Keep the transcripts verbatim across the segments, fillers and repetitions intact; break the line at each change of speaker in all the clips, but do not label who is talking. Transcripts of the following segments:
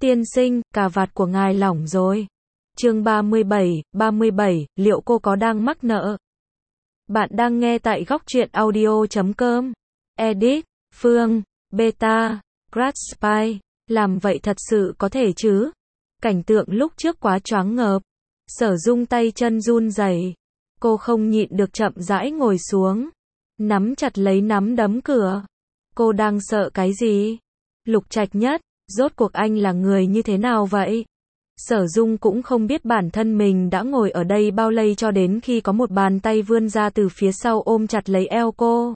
tiên sinh, cà vạt của ngài lỏng rồi. Chương ba mươi bảy, ba mươi bảy, liệu cô có đang mắc nợ? Bạn đang nghe tại góc truyện audio chấm com. Edit, Phương, Beta, Gratspy. Làm vậy thật sự có thể chứ? Cảnh tượng lúc trước quá choáng ngợp. Sở Dung tay chân run rẩy. Cô không nhịn được chậm rãi ngồi xuống. Nắm chặt lấy nắm đấm cửa. Cô đang sợ cái gì? Lục Trạch Nhất, rốt cuộc anh là người như thế nào vậy? Sở Dung cũng không biết bản thân mình đã ngồi ở đây bao lâu cho đến khi có một bàn tay vươn ra từ phía sau ôm chặt lấy eo cô.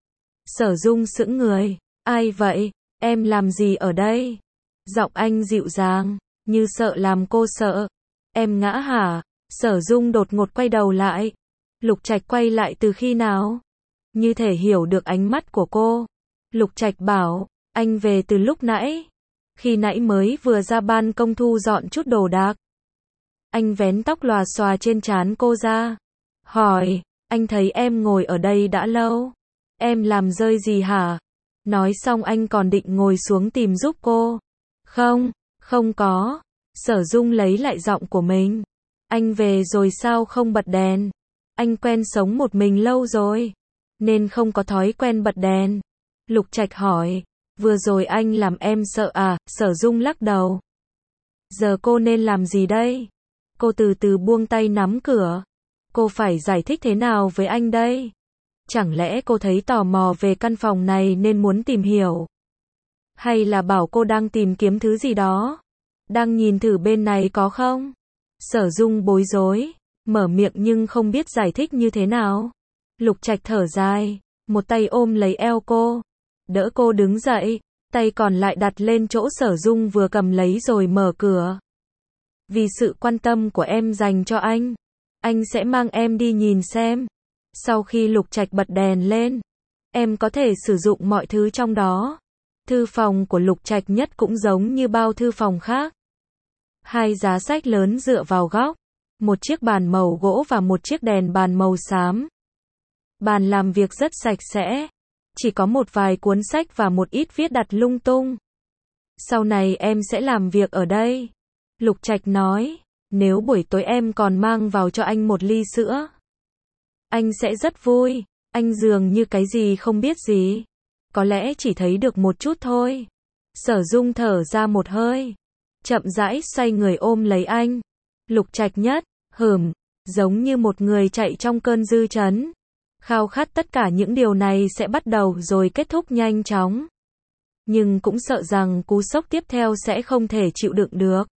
Sở Dung sững người. Ai vậy? Em làm gì ở đây? Giọng anh dịu dàng, như sợ làm cô sợ. Em ngã hả? Sở Dung đột ngột quay đầu lại. Lục Trạch quay lại từ khi nào? Như thể hiểu được ánh mắt của cô. Lục Trạch bảo, anh về từ lúc nãy. Khi nãy mới vừa ra ban công thu dọn chút đồ đạc. Anh vén tóc lòa xòa trên trán cô ra. Hỏi, anh thấy em ngồi ở đây đã lâu. Em làm rơi gì hả? Nói xong anh còn định ngồi xuống tìm giúp cô. Không, không có. Sở Dung lấy lại giọng của mình. Anh về rồi sao không bật đèn? Anh quen sống một mình lâu rồi, nên không có thói quen bật đèn. Lục Trạch hỏi, vừa rồi anh làm em sợ à? Sở Dung lắc đầu. Giờ cô nên làm gì đây? Cô từ từ buông tay nắm cửa. Cô phải giải thích thế nào với anh đây? Chẳng lẽ cô thấy tò mò về căn phòng này nên muốn tìm hiểu? Hay là bảo cô đang tìm kiếm thứ gì đó? Đang nhìn thử bên này có không? Sở Dung bối rối, mở miệng nhưng không biết giải thích như thế nào. Lục Trạch thở dài, một tay ôm lấy eo cô, đỡ cô đứng dậy, tay còn lại đặt lên chỗ Sở Dung vừa cầm lấy rồi mở cửa. Vì sự quan tâm của em dành cho anh, anh sẽ mang em đi nhìn xem. Sau khi Lục Trạch bật đèn lên, em có thể sử dụng mọi thứ trong đó. Thư phòng của Lục Trạch Nhất cũng giống như bao thư phòng khác. Hai giá sách lớn dựa vào góc, một chiếc bàn màu gỗ và một chiếc đèn bàn màu xám. Bàn làm việc rất sạch sẽ, chỉ có một vài cuốn sách và một ít viết đặt lung tung. Sau này em sẽ làm việc ở đây. Lục Trạch nói, nếu buổi tối em còn mang vào cho anh một ly sữa, anh sẽ rất vui. Anh dường như cái gì không biết gì. Có lẽ chỉ thấy được một chút thôi. Sở Dung thở ra một hơi, chậm rãi xoay người ôm lấy anh. Lục Trạch Nhất, hừm, giống như một người chạy trong cơn dư chấn. Khao khát tất cả những điều này sẽ bắt đầu rồi kết thúc nhanh chóng. Nhưng cũng sợ rằng cú sốc tiếp theo sẽ không thể chịu đựng được.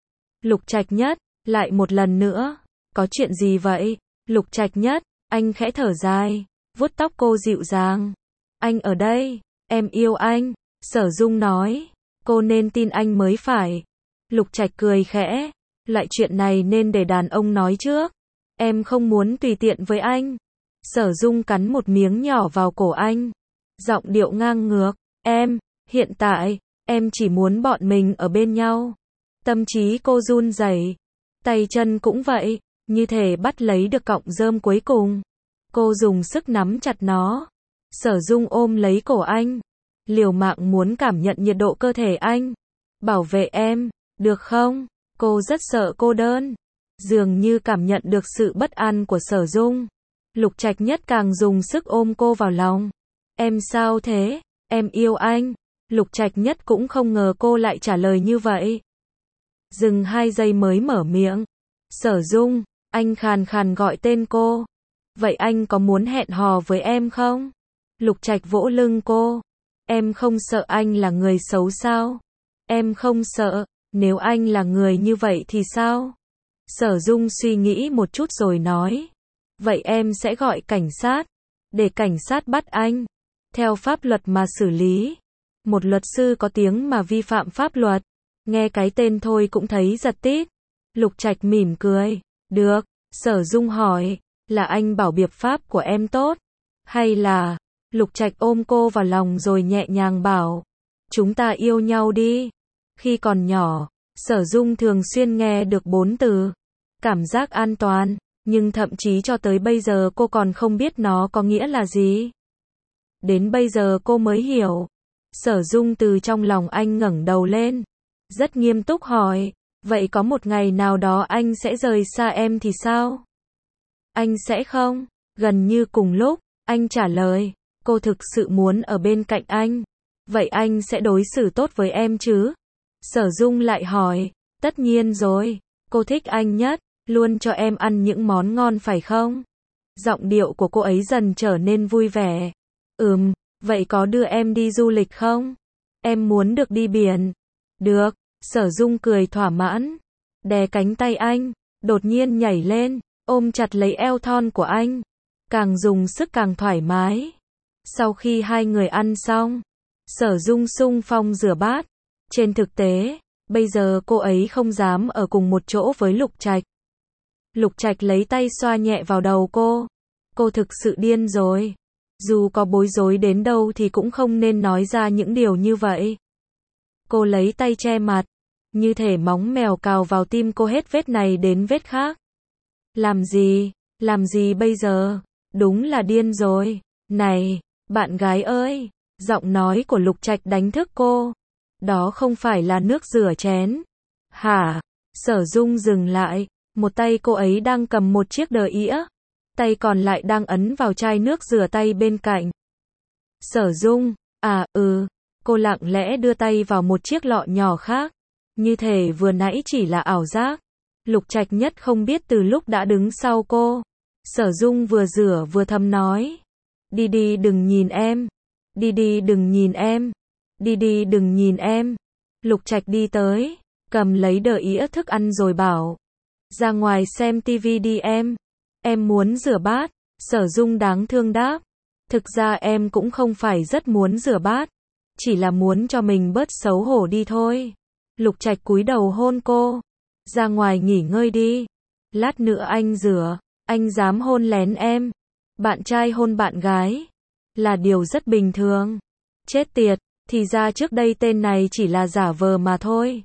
Lục Trạch Nhất, lại một lần nữa. Có chuyện gì vậy? Lục Trạch Nhất, anh khẽ thở dài, vuốt tóc cô dịu dàng. Anh ở đây, em yêu anh. Sở Dung nói, cô nên tin anh mới phải. Lục Trạch cười khẽ, loại chuyện này nên để đàn ông nói trước. Em không muốn tùy tiện với anh. Sở Dung cắn một miếng nhỏ vào cổ anh, giọng điệu ngang ngược, em, hiện tại, em chỉ muốn bọn mình ở bên nhau. Tâm trí cô run rẩy, tay chân cũng vậy, như thể bắt lấy được cọng rơm cuối cùng. Cô dùng sức nắm chặt nó. Sở Dung ôm lấy cổ anh, liều mạng muốn cảm nhận nhiệt độ cơ thể anh. Bảo vệ em, được không? Cô rất sợ cô đơn, dường như cảm nhận được sự bất an của Sở Dung. Lục Trạch Nhất càng dùng sức ôm cô vào lòng. Em sao thế? Em yêu anh. Lục Trạch Nhất cũng không ngờ cô lại trả lời như vậy. Dừng hai giây mới mở miệng. Sở Dung, anh khàn khàn gọi tên cô. Vậy anh có muốn hẹn hò với em không? Lục Trạch vỗ lưng cô. Em không sợ anh là người xấu sao? Em không sợ, nếu anh là người như vậy thì sao? Sở Dung suy nghĩ một chút rồi nói. Vậy em sẽ gọi cảnh sát, để cảnh sát bắt anh. Theo pháp luật mà xử lý. Một luật sư có tiếng mà vi phạm pháp luật. Nghe cái tên thôi cũng thấy giật tít. Lục Trạch mỉm cười. Được. Sở Dung hỏi, là anh bảo biện pháp của em tốt? Hay là... Lục Trạch ôm cô vào lòng rồi nhẹ nhàng bảo, chúng ta yêu nhau đi. Khi còn nhỏ, Sở Dung thường xuyên nghe được bốn từ, cảm giác an toàn, nhưng thậm chí cho tới bây giờ cô còn không biết nó có nghĩa là gì. Đến bây giờ cô mới hiểu. Sở Dung từ trong lòng anh ngẩng đầu lên, rất nghiêm túc hỏi, vậy có một ngày nào đó anh sẽ rời xa em thì sao? Anh sẽ không. Gần như cùng lúc, anh trả lời, cô thực sự muốn ở bên cạnh anh. Vậy anh sẽ đối xử tốt với em chứ? Sở Dung lại hỏi, tất nhiên rồi, cô thích anh nhất, luôn cho em ăn những món ngon phải không? Giọng điệu của cô ấy dần trở nên vui vẻ. Ừm, vậy có đưa em đi du lịch không? Em muốn được đi biển. Được, Sở Dung cười thỏa mãn, đè cánh tay anh, đột nhiên nhảy lên, ôm chặt lấy eo thon của anh, càng dùng sức càng thoải mái. Sau khi hai người ăn xong, Sở Dung xung phong rửa bát. Trên thực tế, bây giờ cô ấy không dám ở cùng một chỗ với Lục Trạch. Lục Trạch lấy tay xoa nhẹ vào đầu cô. Cô thực sự điên rồi. Dù có bối rối đến đâu thì cũng không nên nói ra những điều như vậy. Cô lấy tay che mặt, như thể móng mèo cào vào tim cô hết vết này đến vết khác. Làm gì? Làm gì bây giờ? Đúng là điên rồi. Này, bạn gái ơi! Giọng nói của Lục Trạch đánh thức cô. Đó không phải là nước rửa chén. Hả? Sở Dung dừng lại. Một tay cô ấy đang cầm một chiếc đờ ĩa. Tay còn lại đang ấn vào chai nước rửa tay bên cạnh. Sở Dung, à ừ. Cô lặng lẽ đưa tay vào một chiếc lọ nhỏ khác. Như thể vừa nãy chỉ là ảo giác. Lục Trạch nhất không biết từ lúc đã đứng sau cô. Sở Dung vừa rửa vừa thầm nói. Đi đi đừng nhìn em. Đi đi đừng nhìn em. Đi đi đừng nhìn em. Lục Trạch đi tới, cầm lấy đờ ĩa thức ăn rồi bảo. Ra ngoài xem tivi đi em. Em muốn rửa bát. Sở Dung đáng thương đáp. Thực ra em cũng không phải rất muốn rửa bát. Chỉ là muốn cho mình bớt xấu hổ đi thôi. Lục Trạch cúi đầu hôn cô. Ra ngoài nghỉ ngơi đi. Lát nữa anh rửa. Anh dám hôn lén em. Bạn trai hôn bạn gái. Là điều rất bình thường. Chết tiệt, thì ra trước đây tên này chỉ là giả vờ mà thôi.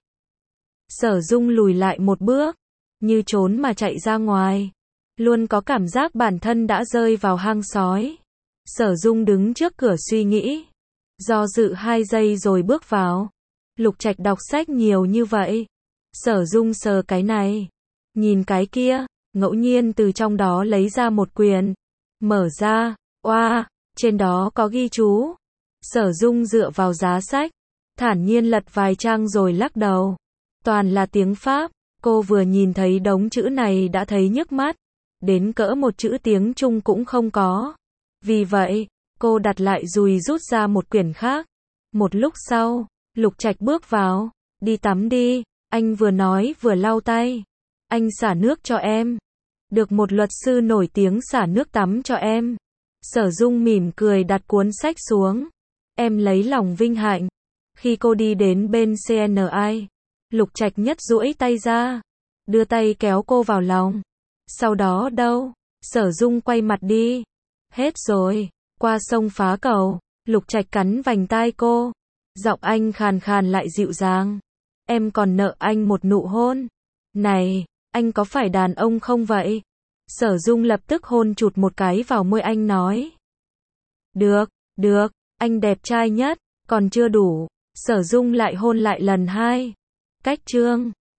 Sở Dung lùi lại một bước. Như trốn mà chạy ra ngoài. Luôn có cảm giác bản thân đã rơi vào hang sói. Sở Dung đứng trước cửa suy nghĩ. Do dự hai giây rồi bước vào. Lục Trạch đọc sách nhiều như vậy. Sở Dung sờ cái này. Nhìn cái kia. Ngẫu nhiên từ trong đó lấy ra một quyển. Mở ra. Oa, wow, trên đó có ghi chú. Sở Dung dựa vào giá sách. Thản nhiên lật vài trang rồi lắc đầu. Toàn là tiếng Pháp. Cô vừa nhìn thấy đống chữ này đã thấy nhức mắt. Đến cỡ một chữ tiếng Trung cũng không có. Vì vậy, cô đặt lại dùi rút ra một quyển khác. Một lúc sau, Lục Trạch bước vào. Đi tắm đi. Anh vừa nói vừa lau tay. Anh xả nước cho em. Được một luật sư nổi tiếng xả nước tắm cho em. Sở Dung mỉm cười đặt cuốn sách xuống. Em lấy lòng vinh hạnh. Khi cô đi đến bên xê en i, Lục Trạch nhất duỗi tay ra. Đưa tay kéo cô vào lòng. Sau đó đâu? Sở Dung quay mặt đi. Hết rồi. Qua sông phá cầu. Lục Trạch cắn vành tai cô. Giọng anh khàn khàn lại dịu dàng. Em còn nợ anh một nụ hôn. Này, anh có phải đàn ông không vậy? Sở Dung lập tức hôn chụt một cái vào môi anh nói. Được, được, anh đẹp trai nhất, còn chưa đủ. Sở Dung lại hôn lại lần hai. Cách chương